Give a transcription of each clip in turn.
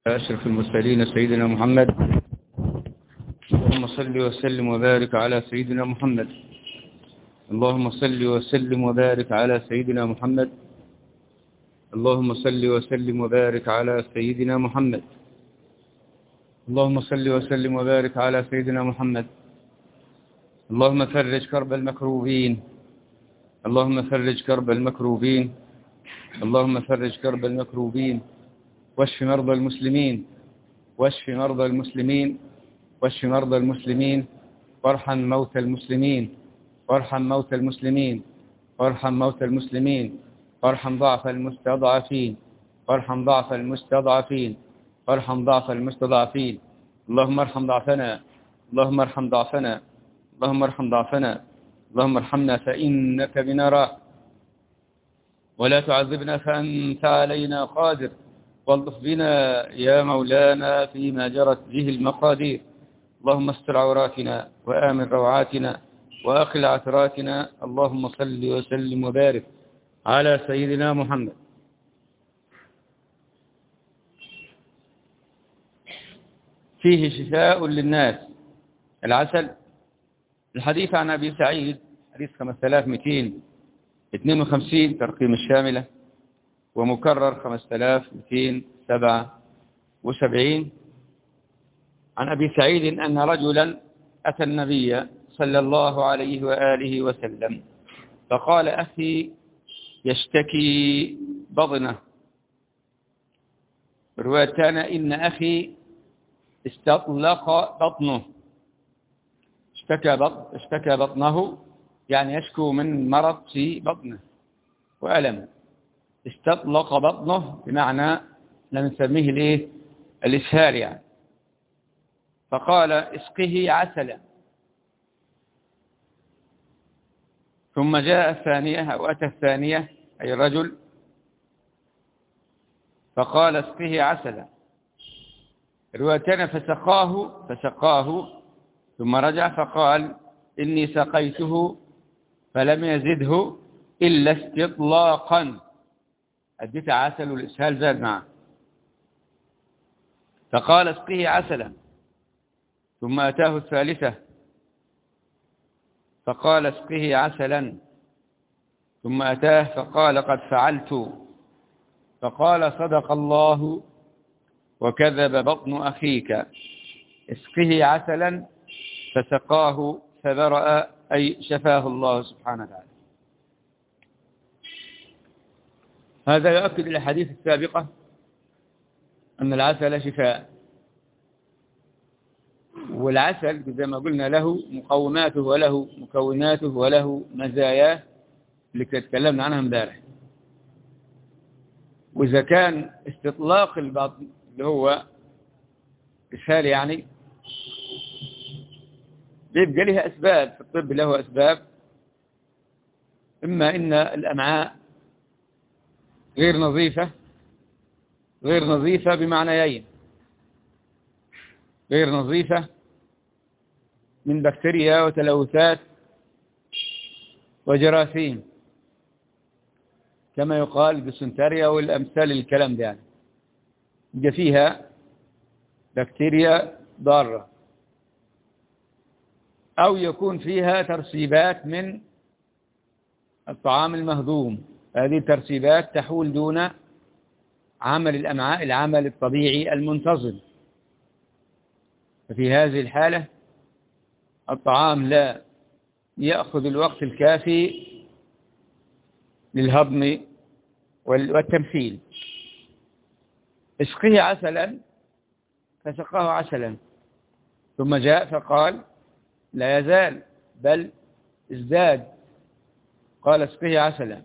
أشرف المرسلين سيدنا محمد. اللهم صل وسلم وبارك على سيدنا محمد. اللهم صل وسلم وبارك على سيدنا محمد. اللهم صل وسلم وبارك على سيدنا محمد. اللهم صل وسلم وبارك على سيدنا محمد. اللهم فرج كرب المكروبين. اللهم فرج كرب المكروبين. اللهم فرج كرب المكروبين. واشف مرضى المسلمين. واشف مرضى المسلمين. واشف مرضى المسلمين. وارحم موتى المسلمين. وارحم موتى المسلمين. وارحم موتى المسلمين. وارحم ضعف المستضعفين. وارحم ضعف المستضعفين. وارحم ضعف المستضعفين. اللهم ارحم ضعفنا. اللهم ارحم ضعفنا. اللهم ارحم ضعفنا. اللهم ارحمنا فإنك بنا راح، ولا تعذبنا فأنت علينا قادر، والطف بنا يا مولانا فيما جرت به المقادير. اللهم استر عوراتنا وآمن روعاتنا وأقل عثراتنا. اللهم صل وسلم وبارك على سيدنا محمد. فيه شفاء للناس. العسل. الحديث عن أبي سعيد، حديث 5252 ترقيم الشاملة، ومكرر 5277. عن أبي سعيد أن رجلا أتى النبي صلى الله عليه وآله وسلم فقال: أخي يشتكي بطنه. برواية كان إن أخي استطلق بطنه. اشتكى بطنه يعني يشكو من مرض في بطنه وألم. استطلق بطنه بمعنى نسميه الإسهال يعني. فقال: اسقه عسلا. ثم جاء الثانية أو أتى الثانية أي الرجل فقال: اسقه عسلا. روايتنا فسقاه ثم رجع فقال: إني سقيته فلم يزده إلا استطلاقا. أديت عسل والإسهال زاد معه. فقال: اسقه عسلا. ثم أتاه الثالثة فقال: اسقه عسلا. ثم أتاه فقال: قد فعلت. فقال: صدق الله وكذب بطن أخيك. اسقه عسلا. فسقاه فبرأ أي شفاه الله سبحانه وتعالى. هذا يؤكد الأحاديث السابقة أن العسل شفاء. والعسل زي ما قلنا له مقوماته وله مكوناته وله مزاياه اللي تكلمنا عنها امبارح. وإذا كان استطلاق البطن اللي هو إسهال يعني بيبقى لها أسباب في الطب، له أسباب. إما إن الأمعاء غير نظيفة بمعنيين: غير نظيفة من بكتيريا وتلوثات وجراثيم كما يقال بسنتاريا والأمثال الكلام ده يعني. يبقى فيها بكتيريا ضارة، أو يكون فيها ترسيبات من الطعام المهضوم. هذه الترسيبات تحول دون عمل الأمعاء العمل الطبيعي المنتظم. ففي هذه الحالة الطعام لا يأخذ الوقت الكافي للهضم والتمثيل. اسقه عسلا. فسقاه عسلا. ثم جاء فقال: لا يزال بل ازداد. قال: اسقه عسلا.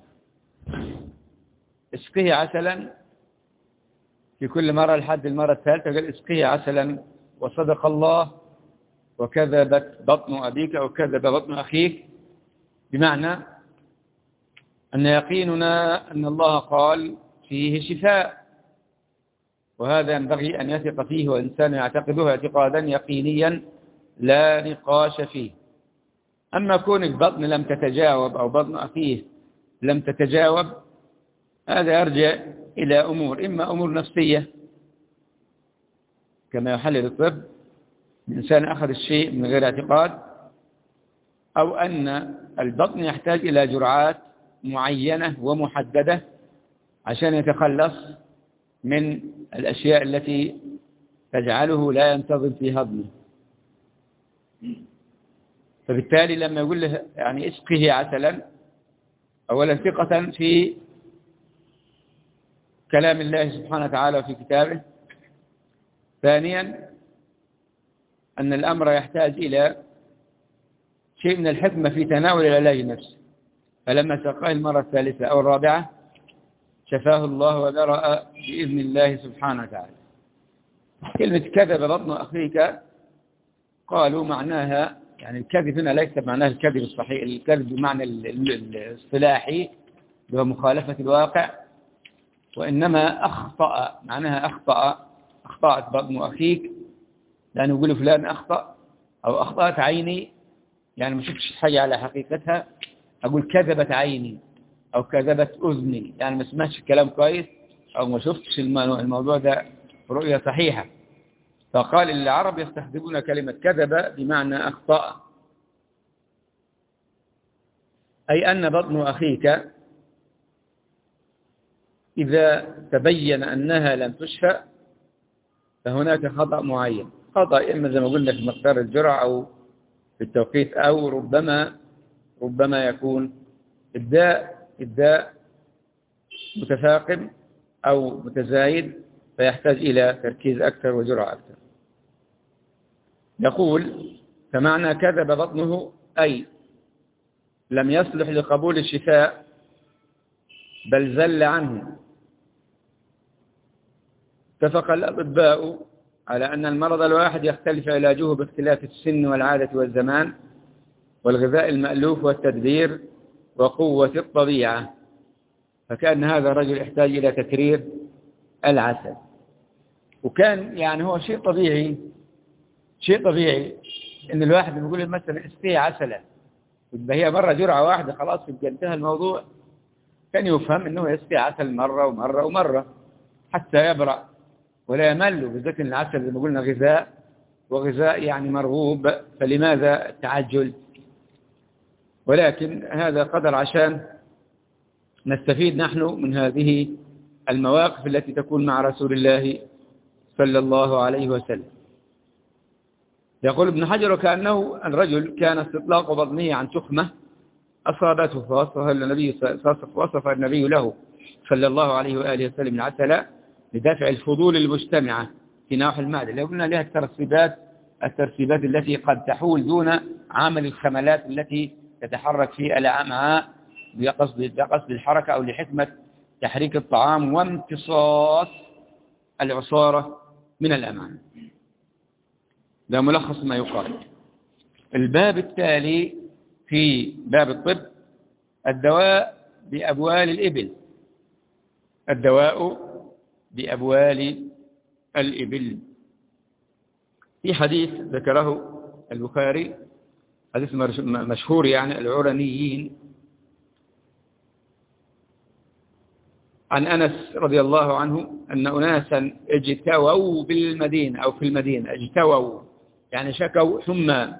اسقه عسلا في كل مرة لحد المرة الثالثة قال: اسقه عسلا. وصدق الله وكذبت بطن أبيك أو كذب بطن أخيك، بمعنى أن يقيننا أن الله قال فيه شفاء، وهذا ينبغي أن يثق فيه وإنسان يعتقده اعتقادا يقينيا لا نقاش فيه. أما كون البطن لم تتجاوب أو بطن أخيه لم تتجاوب، هذا يرجع إلى أمور، إما أمور نفسية كما يحلل الطب، الإنسان أخذ الشيء من غير اعتقاد، أو أن البطن يحتاج إلى جرعات معينة ومحددة عشان يتخلص من الأشياء التي تجعله لا ينتظم في هضمه. فبالتالي لما يقول له يعني اسقه عسلا، أولا ثقة في كلام الله سبحانه وتعالى وفي كتابه، ثانيا أن الأمر يحتاج إلى شيء من الحكمة في تناول العلاج نفسه. فلما سقاه المرة الثالثة أو الرابعة شفاه الله وبرأ بإذن الله سبحانه وتعالى. كلمة كذب بطن أخيك قالوا معناها يعني الكذب هنا ليس معناه الكذب الصحيح، الكذب بمعنى الاصطلاحي اللي هو مخالفة الواقع، وإنما أخطأ، معناها أخطأت بطن أخيك، لأنه يقول فلان أخطأ أو أخطأت عيني، يعني ما شفتش حاجة على حقيقتها. أقول كذبت عيني أو كذبت أذني، يعني ما سمعتش الكلام كويس أو ما شفتش الموضوع ده رؤية صحيحة. فقال العرب يستخدمون كلمة كذب بمعنى أخطأ، أي أن بطن أخيك إذا تبين أنها لم تشفى فهناك خطأ معين، خطأ إما زي ما قلنا في مقدار الجرعة أو في التوقيت، أو ربما يكون الداء متفاقم أو متزايد فيحتاج إلى تركيز أكثر وجرعة أكثر. يقول فمعنى كذب بطنه أي لم يصلح لقبول الشفاء بل زل عنه. اتفق الأطباء على أن المرض الواحد يختلف علاجه باختلاف السن والعادة والزمان والغذاء المألوف والتدبير وقوة الطبيعة. فكأن هذا الرجل يحتاج إلى تكرير العسل. وكان يعني هو شيء طبيعي إن الواحد يقول مثلا اسقيه عسلا، يبقى هي مرة جرعة واحدة خلاص يبقى انتهى الموضوع. كان يفهم إنه يسقي عسل مرة ومرة ومرة حتى يبرأ ولا يمل، بالذات العسل زي ما قلنا غذاء، وغذاء يعني مرغوب، فلماذا التعجل؟ ولكن هذا قدر عشان نستفيد نحن من هذه المواقف التي تكون مع رسول الله صلى الله عليه وسلم. يقول ابن حجر كأنه الرجل كان استطلاق بطنه عن تخمة أصابته فوصف النبي له صلى الله عليه وآله وسلم العسل لدافع الفضول المجتمعة في نواحي المعدة، اللي قلنا لها الترسيبات التي قد تحول دون عمل الخملات التي تتحرك في الأمعاء بقصد الحركة أو لحكمة تحريك الطعام وامتصاص العصارة من الأمعاء. ده ملخص ما يقال. الباب التالي في باب الطب الدواء بأبوال الإبل. الدواء بأبوال الإبل. في حديث ذكره البخاري، حديث مشهور يعني العرنيين، عن أنس رضي الله عنه أن أناسا اجتووا بالمدينة أو في المدينة، اجتووا يعني شكوا حمى،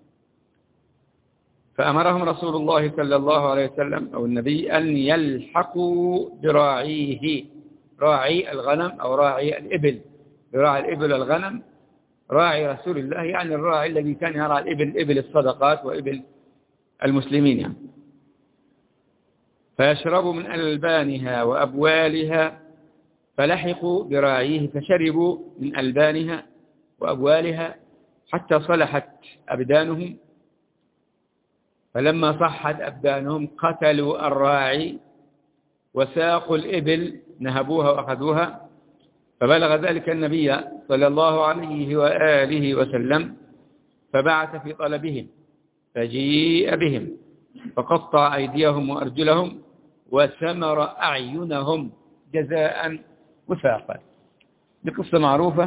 فأمرهم رسول الله صلى الله عليه وسلم أو النبي أن يلحقوا براعيه، راعي الغنم أو راعي الإبل، براعي الإبل والغنم راعي رسول الله، يعني الراعي الذي كان يرعى الإبل، إبل الصدقات وإبل المسلمين يعني. فيشربوا من ألبانها وأبوالها، فلحقوا براعيه فشربوا من ألبانها وأبوالها حتى صلحت أبدانهم، فلما صحت أبدانهم قتلوا الراعي وساقوا الإبل، نهبوها وأخذوها. فبلغ ذلك النبي صلى الله عليه وآله وسلم فبعث في طلبهم، فجيء بهم فقطع أيديهم وأرجلهم وثمر أعينهم جزاء وفاقا. دي قصة معروفة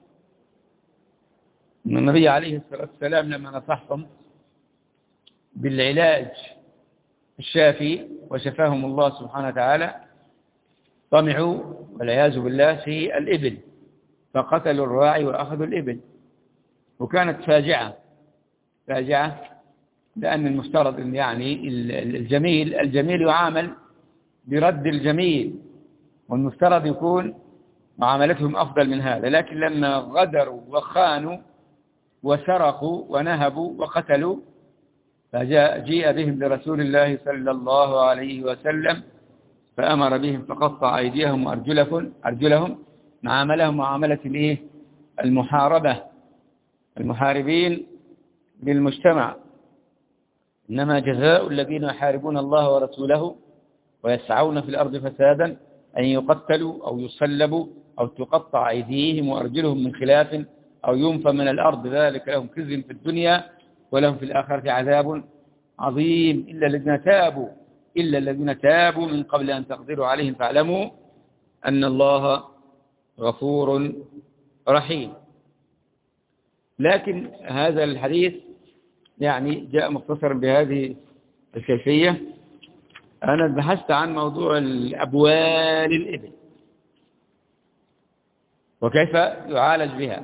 أن النبي عليه الصلاة والسلام لما نصحهم بالعلاج الشافي وشفاهم الله سبحانه وتعالى طمعوا والعياذ بالله في الإبل، فقتلوا الراعي وأخذوا الإبل. وكانت فاجعة لأن المفترض أن يعني الجميل يعامل برد الجميل، والمفترض يكون معاملتهم أفضل من هذا، لكن لما غدروا وخانوا وسرقوا ونهبوا وقتلوا فجيء بهم لرسول الله صلى الله عليه وسلم فأمر بهم فقطع أيديهم وأرجلهم، معاملهم معاملة المحاربة، المحاربين للمجتمع. إنما جزاء الذين يحاربون الله ورسوله ويسعون في الأرض فسادا أن يقتلوا أو يصلبوا أو تقطع أيديهم وأرجلهم من خلاف أو ينفى من الأرض، ذلك لهم خزي في الدنيا ولهم في الآخرة عذاب عظيم إلا الذين تابوا من قبل أن تقدروا عليهم فاعلموا أن الله غفور رحيم. لكن هذا الحديث يعني جاء مختصرا بهذه الكيفية. أنا بحثت عن موضوع الأبوال الإبل وكيف يعالج بها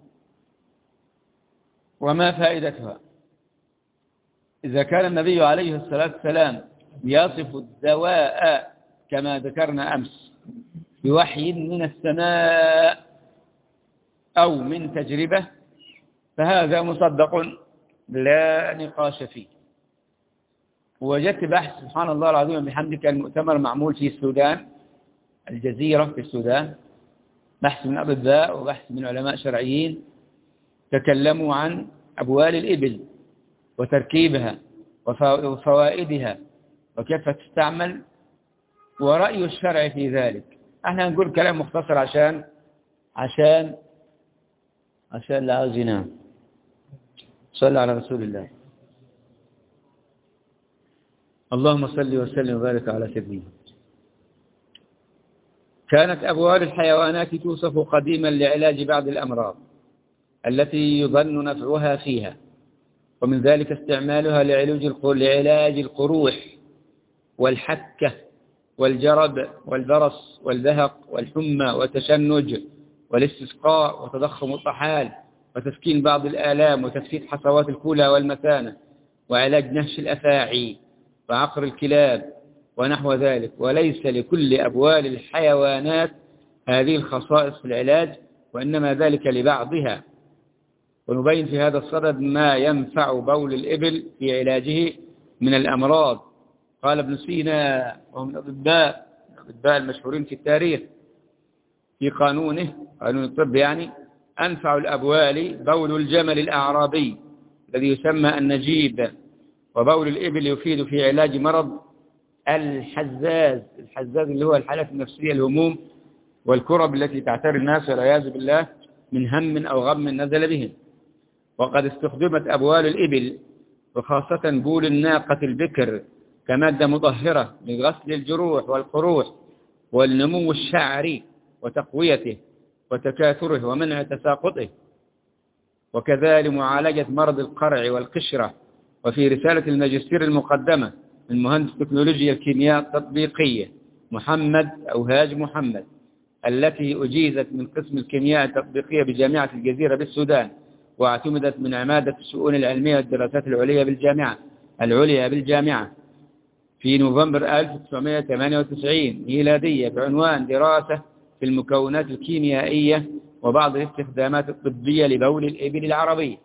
وما فائدتها. إذا كان النبي عليه الصلاة والسلام يصف الدواء كما ذكرنا أمس بوحي من السماء أو من تجربة فهذا مصدق لا نقاش فيه. وجدت بحث سبحان الله العظيم بحمدك المؤتمر معمول في السودان، الجزيرة في السودان، بحث من أطباء وبحث من علماء شرعيين تكلموا عن أبوال الإبل وتركيبها وفوائدها وكيف تستعمل ورأي الشرع في ذلك. احنا نقول كلام مختصر عشان لا عاوز ينام. صلى على رسول الله. اللهم صل وسلم وبارك على سيدنا. كانت أبوال الحيوانات توصف قديما لعلاج بعض الأمراض التي يظن نفعها فيها، ومن ذلك استعمالها لعلاج القروح والحكة والجرب والبرص والبهق والحمى والتشنج والاستسقاء وتضخم الطحال وتسكين بعض الآلام وتفتيت حصوات الكلى والمثانة وعلاج نهش الأفاعي وعقر الكلاب ونحو ذلك. وليس لكل أبوال الحيوانات هذه الخصائص في العلاج، وإنما ذلك لبعضها. ونبين في هذا الصدد ما ينفع بول الإبل في علاجه من الأمراض. قال ابن سينا وهو من الأطباء المشهورين في التاريخ في قانون الطب يعني: أنفع الأبوال بول الجمل الأعرابي الذي يسمى النجيب، وبول الإبل يفيد في علاج مرض الحزاز اللي هو الحالات النفسية، الهموم والكرب التي تعتري الناس والعياذ بالله من هم أو غم نزل بهم. وقد استخدمت أبوال الإبل وخاصة بول الناقة البكر كمادة مطهرة لغسل الجروح والقروح والنمو الشعري وتقويته وتكاثره ومنع تساقطه، وكذلك معالجة مرض القرع والقشرة. وفي رسالة الماجستير المقدمة من مهندس تكنولوجيا الكيمياء التطبيقية هاج محمد التي أجيزت من قسم الكيمياء التطبيقية بجامعة الجزيرة بالسودان، واعتمدت من عمادة الشؤون العلمية والدراسات العليا بالجامعة في نوفمبر 1998 ميلادية بعنوان دراسة في المكونات الكيميائية وبعض الاستخدامات الطبية لبول الإبل العربي.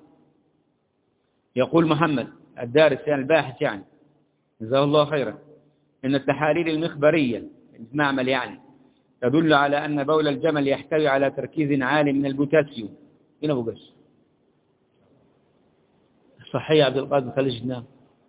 يقول محمد الدارس الباحث جزاه الله خيرا: إن التحاليل المخبرية المعمل تدل على أن بول الجمل يحتوي على تركيز عالي من البوتاسيوم. هنا بقص صحيح عبد القادر خليج نام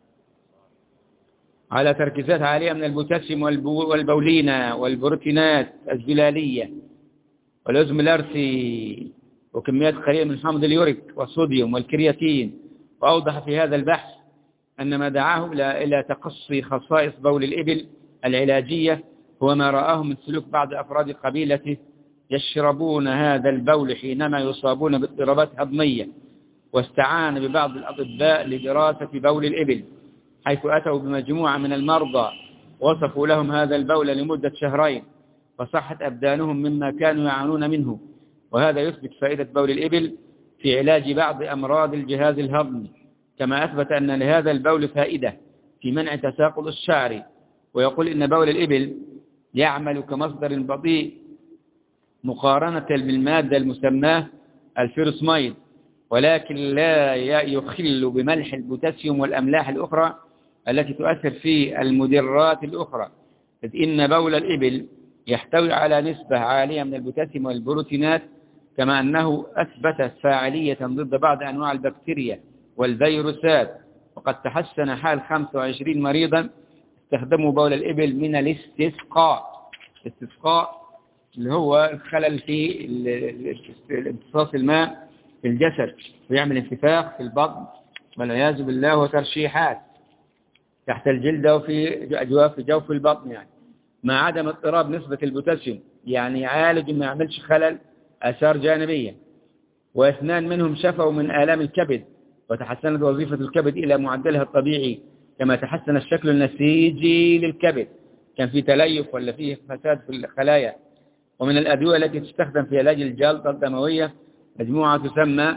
على تركيزات عالية من البوتاسيوم والبولينة والبروتينات الزلالية والعزم الأرثي وكميات قليلة من حمض اليوريك والصوديوم والكرياتين. وأوضح في هذا البحث أن ما دعاهم إلى تقصي خصائص بول الإبل العلاجية هو ما رآه من سلوك بعض أفراد قبيلته يشربون هذا البول حينما يصابون باضطرابات هضمية. واستعان ببعض الأطباء لدراسة بول الإبل، حيث أتوا بمجموعة من المرضى وصفوا لهم هذا البول لمدة 2 شهرين، فصحت أبدانهم مما كانوا يعانون منه وهذا يثبت فائدة بول الإبل في علاج بعض أمراض الجهاز الهضمي، كما أثبت أن لهذا البول فائدة في منع تساقط الشعر. ويقول إن بول الإبل يعمل كمصدر بطيء مقارنة بالمادة المسماة الفيروسمايد، ولكن لا يخل بملح البوتاسيوم والأملاح الأخرى التي تؤثر في المدرات الأخرى، إذ إن بول الإبل يحتوي على نسبة عالية من البوتاسيوم والبروتينات، كما أنه أثبت فاعلية ضد بعض أنواع البكتيريا والفيروسات. وقد تحسن حال 25 مريضا استخدموا بول الإبل من الاستسقاء. الاستسقاء اللي هو الخلل في امتصاص الماء في الجسد، ويعمل انتفاخ في البطن والعياذ بالله، وترشيحات تحت الجلد وفي أجواف جوف البطن، يعني مع عدم اضطراب نسبة البوتاسيوم، يعني يعالج ما يعملش خلل آثار جانبية. واثنان منهم شفوا من آلام الكبد، وتحسنت وظيفة الكبد إلى معدلها الطبيعي، كما تحسن الشكل النسيجي للكبد، كان في تليف ولا فيه فساد في الخلايا. ومن الأدوية التي تستخدم في علاج الجلطة الدموية مجموعة تسمى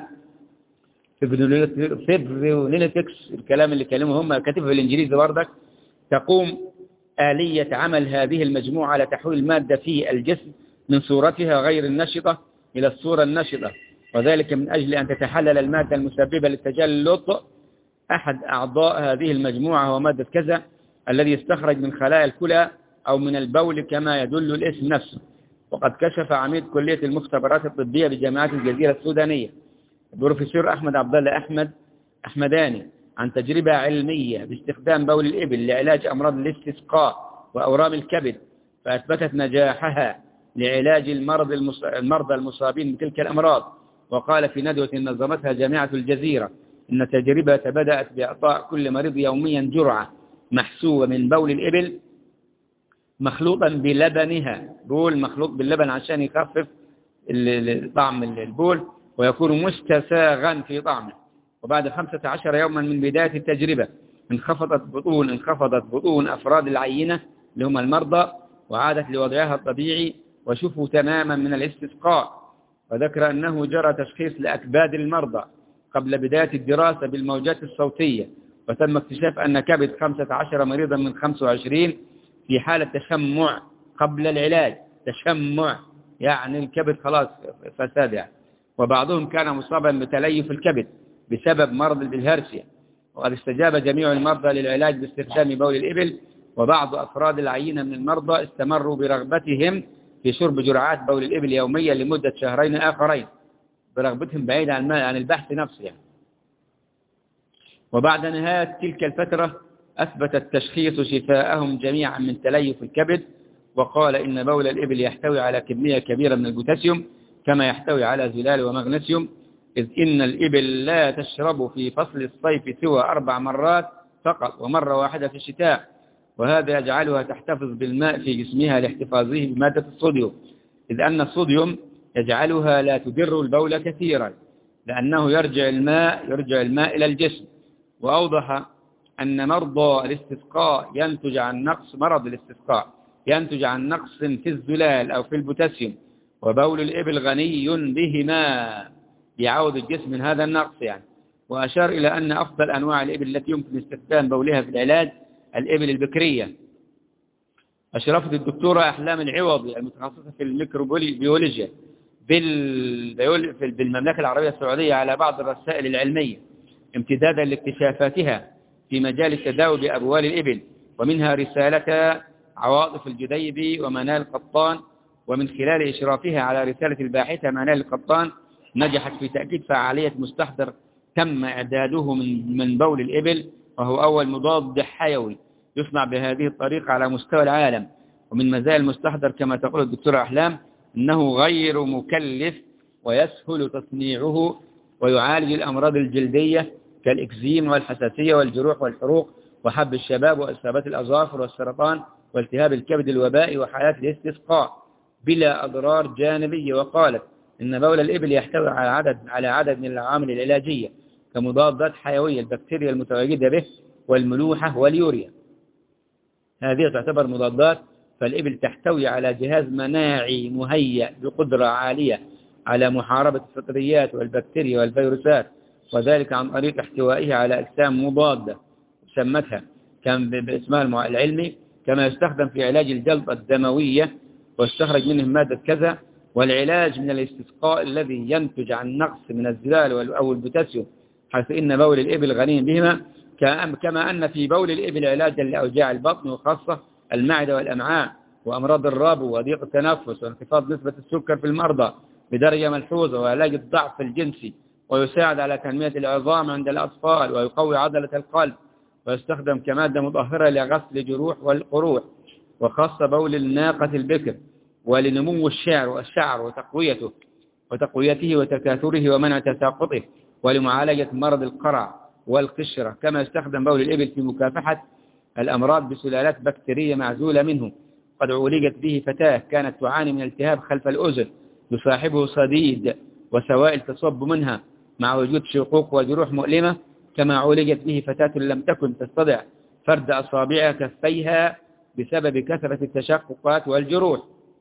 فيبريونيليتكس، الكلام اللي كلمه هم كاتبه بالإنجليزي بردك. تقوم آلية عمل هذه المجموعة على تحويل المادة في الجسم من صورتها غير النشطة إلى الصورة النشطة، وذلك من أجل أن تتحلل المادة المسببة للتجلط. أحد أعضاء هذه المجموعة هو مادة كذا الذي يستخرج من خلايا الكلى أو من البول كما يدل الاسم نفسه. وقد كشف عميد كلية المختبرات الطبية بجامعة الجزيرة السودانية البروفيسور أحمد عبد الله أحمداني عن تجربة علمية باستخدام بول الإبل لعلاج أمراض الاستسقاء وأورام الكبد، فأثبتت نجاحها لعلاج المرضى المصابين بتلك الأمراض. وقال في ندوة نظمتها جامعة الجزيرة إن التجربة بدأت بإعطاء كل مريض يوميا جرعة محسوبة من بول الإبل مخلوطا بلبنها، بول مخلوط باللبن عشان يخفف طعم البول ويكون مستساغا في طعمه. وبعد 15 يوما من بداية التجربة انخفضت بطون أفراد العينة اللي هم المرضى، وعادت لوضعها الطبيعي وشفوا تماما من الاستسقاء. وذكر أنه جرى تشخيص لأكباد المرضى قبل بداية الدراسة بالموجات الصوتية، وتم اكتشاف أن كبد 15 مريضا من 25 في حالة تشمع قبل العلاج. تشمع يعني الكبد خلاص فساد يعني. وبعضهم كان مصابا بتليف الكبد بسبب مرض البلهارسيا. وقد استجاب جميع المرضى للعلاج باستخدام بول الإبل، وبعض أفراد العينة من المرضى استمروا برغبتهم في شرب جرعات بول الإبل يوميا لمدة 2 شهرين آخرين، برغبتهم بعيد عن البحث نفسه يعني. وبعد نهاية تلك الفترة أثبت التشخيص شفاءهم جميعا من تليف الكبد. وقال إن بول الإبل يحتوي على كمية كبيرة من البوتاسيوم كما يحتوي على زلال ومغنيسيوم، إذ إن الإبل لا تشرب في فصل الصيف سوى 4 مرات فقط، ومرة واحدة في الشتاء، وهذا يجعلها تحتفظ بالماء في جسمها لاحتفاظه بمادة الصوديوم، إذ أن الصوديوم يجعلها لا تدر البول كثيرا لأنه يرجع الماء إلى الجسم. وأوضح أن مرض الاستسقاء مرض الاستسقاء ينتج عن نقص في الزلال أو في البوتاسيوم، وبول الإبل غني بهما يعوض الجسم من هذا النقص يعني. وأشار إلى أن أفضل أنواع الإبل التي يمكن استخدام بولها في العلاج الإبل البكرية. أشرفت الدكتورة أحلام العوضي المتخصصة في الميكروبيولوجيا بالمملكة العربية السعودية على بعض الرسائل العلمية امتدادا لاكتشافاتها في مجال التداوي بأبوال الإبل، ومنها رسالة عواطف الجديبي ومنال القطان. ومن خلال إشرافها على رسالة الباحثة منال القطان نجحت في تأكيد فعالية مستحضر تم إعداده من بول الإبل، وهو أول مضاد حيوي يصنع بهذه الطريقة على مستوى العالم. ومن مزايا المستحضر كما تقول الدكتورة أحلام أنه غير مكلف ويسهل تصنيعه، ويعالج الأمراض الجلدية كالإكزيم والحساسية والجروح والحروق وحب الشباب وإصابات الأظافر والسرطان والتهاب الكبد الوبائي وحالات الاستسقاء بلا أضرار جانبية. وقالت إن بول الإبل يحتوي على عدد من العوامل العلاجية كمضادات حيوية البكتيريا المتواجدة به والملوحة واليوريا، هذه تعتبر مضادات. فالإبل تحتوي على جهاز مناعي مهيأ بقدرة عالية على محاربة الفطريات والبكتيريا والفيروسات، وذلك عن طريق احتوائه على أجسام مضادة سمتها كان باسمها العلمي، كما يستخدم في علاج الجلطة الدموية ويستخرج منه مادة كذا، والعلاج من الاستسقاء الذي ينتج عن نقص من الزلال أو البوتاسيوم، حيث إن بول الإبل غني بهما، كما أن في بول الإبل علاجا لأوجاع البطن وخاصة المعدة والأمعاء وأمراض الربو وضيق التنفس وانخفاض نسبة السكر في المرضى بدرجة ملحوظة، وعلاج الضعف الجنسي، ويساعد على تنمية العظام عند الأطفال، ويقوي عضلة القلب، ويستخدم كمادة مطهرة لغسل الجروح والقروح، وخاصة بول الناقة البكر، ولنمو الشعر وتقويته وتكاثره ومنع تساقطه، ولمعالجة مرض القرع والقشرة. كما يستخدم بول الإبل في مكافحة الأمراض بسلالات بكتيرية معزولة منه. قد عولجت به فتاة كانت تعاني من التهاب خلف الأذن يصاحبه صديد وسوائل تصب منها مع وجود شقوق وجروح مؤلمة. كما عولجت به فتاة لم تكن تستطع فرد أصابع كفيها بسبب كثرة التشققات والجروح،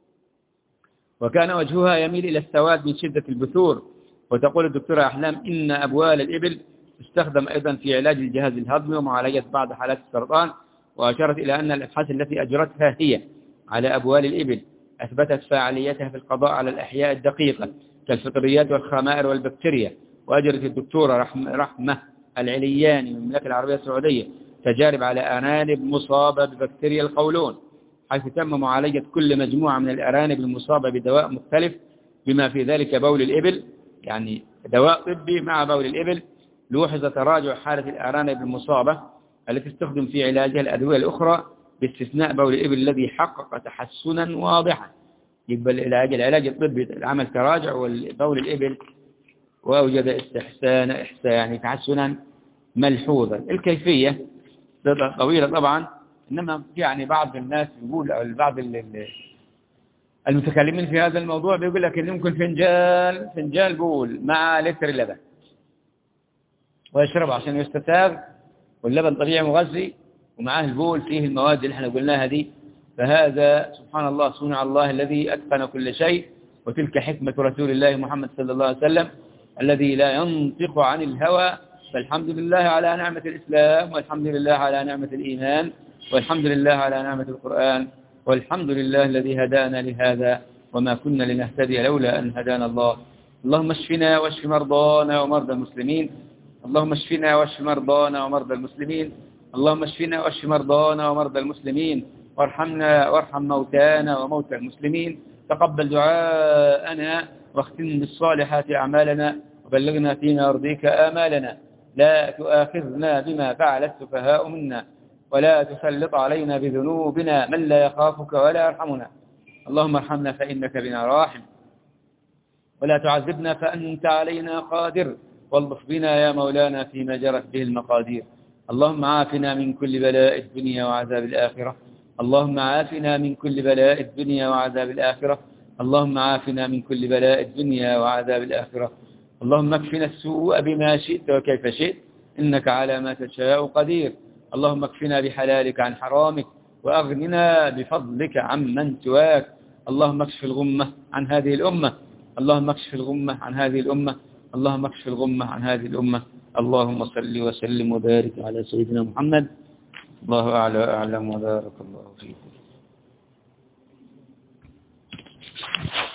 وكان وجهها يميل إلى السواد من شدة البثور. وتقول الدكتورة أحلام إن أبوال الإبل تستخدم أيضا في علاج الجهاز الهضمي ومعالجة بعض حالات السرطان، وأشارت إلى أن الأبحاث التي أجرتها هي على أبوال الإبل أثبتت فعاليتها في القضاء على الأحياء الدقيقة كالفطريات والخمائر والبكتيريا. وأجرت الدكتورة رحمة العلياني من المملكة العربية السعودية تجارب على أرانب مصابة ببكتيريا القولون، حيث تم معالجة كل مجموعة من الأرانب المصابة بدواء مختلف، بما في ذلك بول الإبل، يعني دواء طبي مع بول الإبل. لوحظ تراجع حالة الأرانب المصابة التي تستخدم في علاجها الأدوية الأخرى باستثناء بول الإبل الذي حقق تحسنا واضحا. يقبل العلاج الطبي عمل تراجع، وبول الإبل وأوجد يعني تحسنا ملحوظا. الكيفية طويلة طبعا، إنما يعني بعض الناس يقول، أو بعض المتكلمين في هذا الموضوع بيقول لك إن ممكن فنجان بول مع لتر لبن ويشربه عشان يستساغ، واللبن طبيعي مغذي ومعاه البول فيه المواد اللي احنا قلناها دي. فهذا سبحان الله صنع الله الذي أتقن كل شيء، وتلك حكمة رسول الله محمد صلى الله عليه وسلم الذي لا ينطق عن الهوى. فالحمد لله على نعمة الإسلام، والحمد لله على نعمة الإيمان، والحمد لله على نعمة القرآن، والحمد لله الذي هدانا لهذا وما كنا لنهتدي لولا أن هدانا الله. اللهم اشفنا واشف مرضانا ومرضى المسلمين، اللهم اشفنا واشف مرضانا ومرضى المسلمين، اللهم اشفنا واشف مرضانا ومرضى المسلمين، وارحمنا وارحم موتانا وموتى المسلمين. تقبل دعاءنا واختم بالصالحات أعمالنا، وبلغنا فيما يرضيك آمالنا. لا تؤاخذنا بما فعل السفهاء منا، ولا تسلط علينا بذنوبنا من لا يخافك ولا يرحمنا. اللهم ارحمنا فإنك بنا راحم، ولا تعذبنا فأنت علينا قادر، والطف بنا يا مولانا فيما جرت به المقادير. اللهم عافنا من كل بلاء الدنيا وعذاب الآخرة، اللهم عافنا من كل بلاء الدنيا وعذاب الآخرة، اللهم عافنا من كل بلاء الدنيا وعذاب الآخرة. اللهم اكفنا السوء بما شئت وكيف شئت، إنك على ما تشاء قدير. اللهم اكفنا بحلالك عن حرامك، وأغننا بفضلك عمن سواك. اللهم اكشف الغمة عن هذه الأمة، اللهم اكشف الغمة عن هذه الأمة، اللهم اكشف الغمة عن هذه الأمة. اللهم صل وسلم وبارك على سيدنا محمد. الله أعلى أعلم، وبارك الله فيكم.